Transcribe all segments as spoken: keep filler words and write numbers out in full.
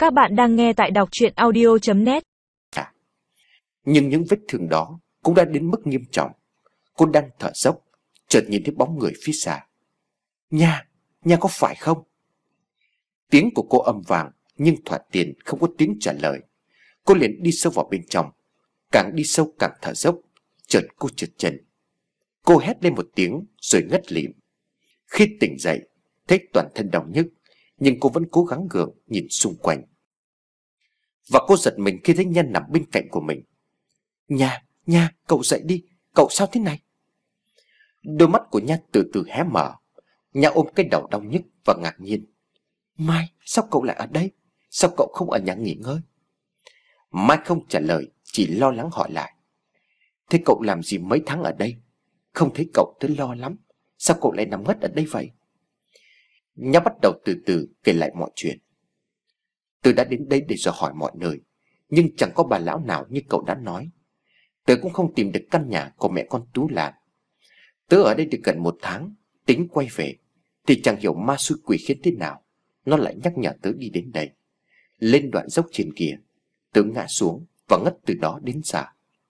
Các bạn đang nghe tại đọc truyện audio chấm net. Nhưng những vết thương đó cũng đã đến mức nghiêm trọng. Cô đang thở dốc, chợt nhìn thấy bóng người phía xa. Nha, Nha có phải không? Tiếng của cô âm vang, nhưng thoạt tiền không có tiếng trả lời. Cô liền đi sâu vào bên trong. Càng đi sâu càng thở dốc. Chợt cô trượt chân. Cô hét lên một tiếng rồi ngất lịm. Khi tỉnh dậy, thấy toàn thân đau nhức, nhưng cô vẫn cố gắng gượng nhìn xung quanh. Và cô giật mình khi thấy Nha nằm bên cạnh của mình. Nha, Nha, cậu dậy đi, cậu sao thế này? Đôi mắt của Nha từ từ hé mở. Nha ôm cái đầu đau nhức và ngạc nhiên. Mai, sao cậu lại ở đây? Sao cậu không ở nhà nghỉ ngơi? Mai không trả lời, chỉ lo lắng hỏi lại. Thế cậu làm gì mấy tháng ở đây? Không thấy cậu tớ lo lắm. Sao cậu lại nằm ngất ở đây vậy? Nha bắt đầu từ từ kể lại mọi chuyện. Tớ đã đến đây để dò hỏi mọi nơi, nhưng chẳng có bà lão nào như cậu đã nói. Tớ cũng không tìm được căn nhà của mẹ con Tú Lan. Tớ ở đây được gần một tháng, tính quay về thì chẳng hiểu ma xui quỷ khiến thế nào, nó lại nhắc nhở tớ đi đến đây. Lên đoạn dốc trên kia, tớ ngã xuống và ngất từ đó đến giờ.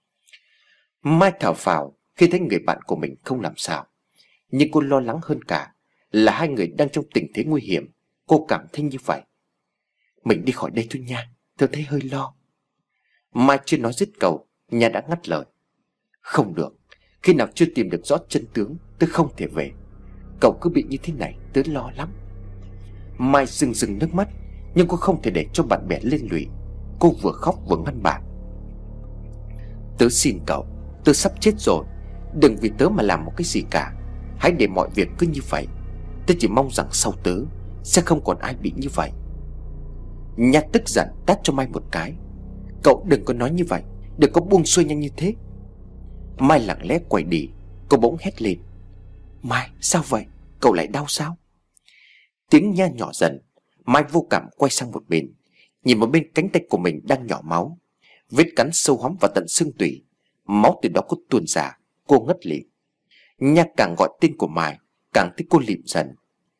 Mai thở phào khi thấy người bạn của mình không làm sao, nhưng cô lo lắng hơn cả là hai người đang trong tình thế nguy hiểm. Cô cảm thấy như vậy. Mình đi khỏi đây thôi Nha, tớ thấy hơi lo. Mai chưa nói dứt câu, Nha đã ngắt lời. Không được, khi nào chưa tìm được rõ chân tướng, tớ không thể về. Cậu cứ bị như thế này, tớ lo lắm. Mai rưng rưng nước mắt, nhưng cô không thể để cho bạn bè liên lụy. Cô vừa khóc vừa ngăn bạn. Tớ xin cậu, tớ sắp chết rồi, đừng vì tớ mà làm một cái gì cả. Hãy để mọi việc cứ như vậy. Tớ chỉ mong rằng sau tớ sẽ không còn ai bị như vậy. Nha tức giận tát cho Mai một cái. Cậu đừng có nói như vậy, đừng có buông xuôi nhanh như thế. Mai lặng lẽ quay đi. Cô bỗng hét lên. Mai, sao vậy? Cậu lại đau sao? Tiếng Nha nhỏ dần. Mai vô cảm quay sang một bên, nhìn một bên cánh tay của mình đang nhỏ máu. Vết cắn sâu hóm vào tận xương tủy. Máu từ đó có tuôn ra. Cô ngất lịm. Nha càng gọi tên của Mai, càng thấy cô lịm dần.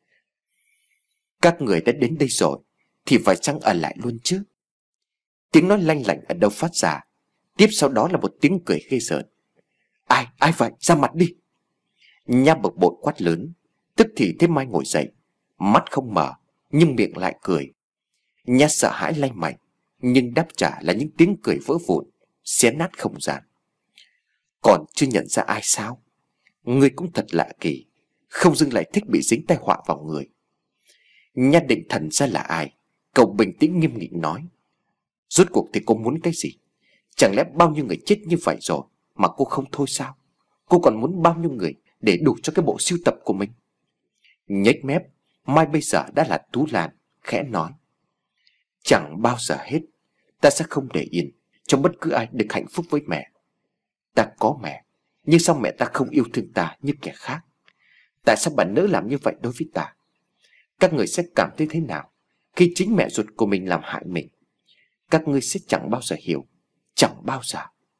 Các người đã đến đây rồi thì phải chăng ở lại luôn chứ? Tiếng nói lanh lảnh ở đâu phát ra. Tiếp sau đó là một tiếng cười ghê rợn. Ai, ai vậy? Ra mặt đi. Nha bực bội quát lớn. Tức thì thấy Mai ngồi dậy, mắt không mở nhưng miệng lại cười. Nha sợ hãi lay mạnh, nhưng đáp trả là những tiếng cười vỡ vụn, xé nát không gian. Còn chưa nhận ra ai sao? Ngươi cũng thật lạ kỳ, không dưng lại thích bị dính tai họa vào người. Nha định thần ra là ai. Cậu bình tĩnh nghiêm nghị nói. Rốt cuộc thì cô muốn cái gì? Chẳng lẽ bao nhiêu người chết như vậy rồi mà cô không thôi sao? Cô còn muốn bao nhiêu người để đủ cho cái bộ sưu tập của mình? Nhếch mép, Mai bây giờ đã là Tú Lan, khẽ nói. Chẳng bao giờ hết, ta sẽ không để yên cho bất cứ ai được hạnh phúc với mẹ. Ta có mẹ, nhưng sao mẹ ta không yêu thương ta như kẻ khác? Tại sao bà nỡ làm như vậy đối với ta? Các người sẽ cảm thấy thế nào khi chính mẹ ruột của mình làm hại mình? Các ngươi sẽ chẳng bao giờ hiểu, chẳng bao giờ.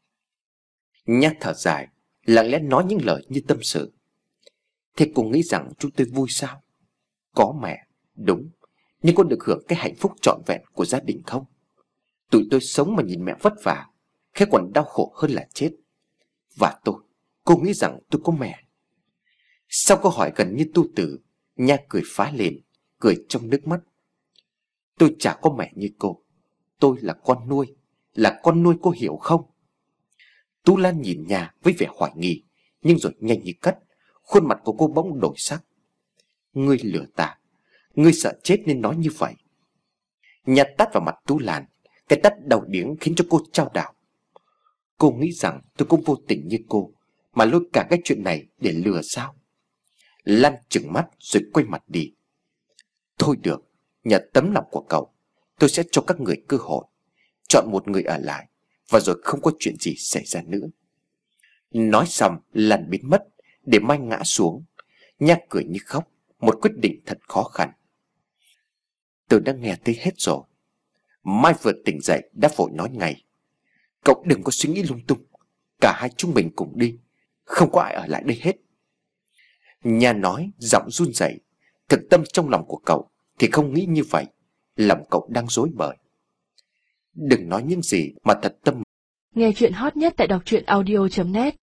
Nha thở dài, lặng lẽ nói những lời như tâm sự. Thế cô nghĩ rằng chúng tôi vui sao? Có mẹ, đúng, nhưng có được hưởng cái hạnh phúc trọn vẹn của gia đình không? Tụi tôi sống mà nhìn mẹ vất vả, thế còn đau khổ hơn là chết. Và tôi, cô nghĩ rằng tôi có mẹ? Sau câu hỏi gần như tu tử, Nha cười phá lên, cười trong nước mắt. Tôi chả có mẹ như cô. Tôi là con nuôi, là con nuôi, cô hiểu không? Tú Lan nhìn Nha với vẻ hoài nghi, nhưng rồi nhanh như cắt, khuôn mặt của cô bỗng đổi sắc. Ngươi lừa ta, ngươi sợ chết nên nói như vậy. Nha tát vào mặt Tú Lan, cái tát đầu điếng khiến cho cô chao đảo. Cô nghĩ rằng tôi cũng vô tình như cô mà lôi cả cái chuyện này để lừa sao? Lan trừng mắt rồi quay mặt đi. Thôi được, nhờ tấm lòng của cậu, tôi sẽ cho các người cơ hội. Chọn một người ở lại, và rồi không có chuyện gì xảy ra nữa. Nói xong, Lan biến mất, để Mai ngã xuống. Nha cười như khóc, một quyết định thật khó khăn. Tôi đã nghe thấy hết rồi. Mai vừa tỉnh dậy đã vội nói ngay. Cậu đừng có suy nghĩ lung tung, cả hai chúng mình cùng đi, không có ai ở lại đây hết. Nha nói giọng run rẩy. Thực tâm trong lòng của cậu thì không nghĩ như vậy. Lòng cậu đang rối bời. Đừng nói những gì mà thật tâm. Nghe chuyện hot nhất tại đọc truyện audio chấm net.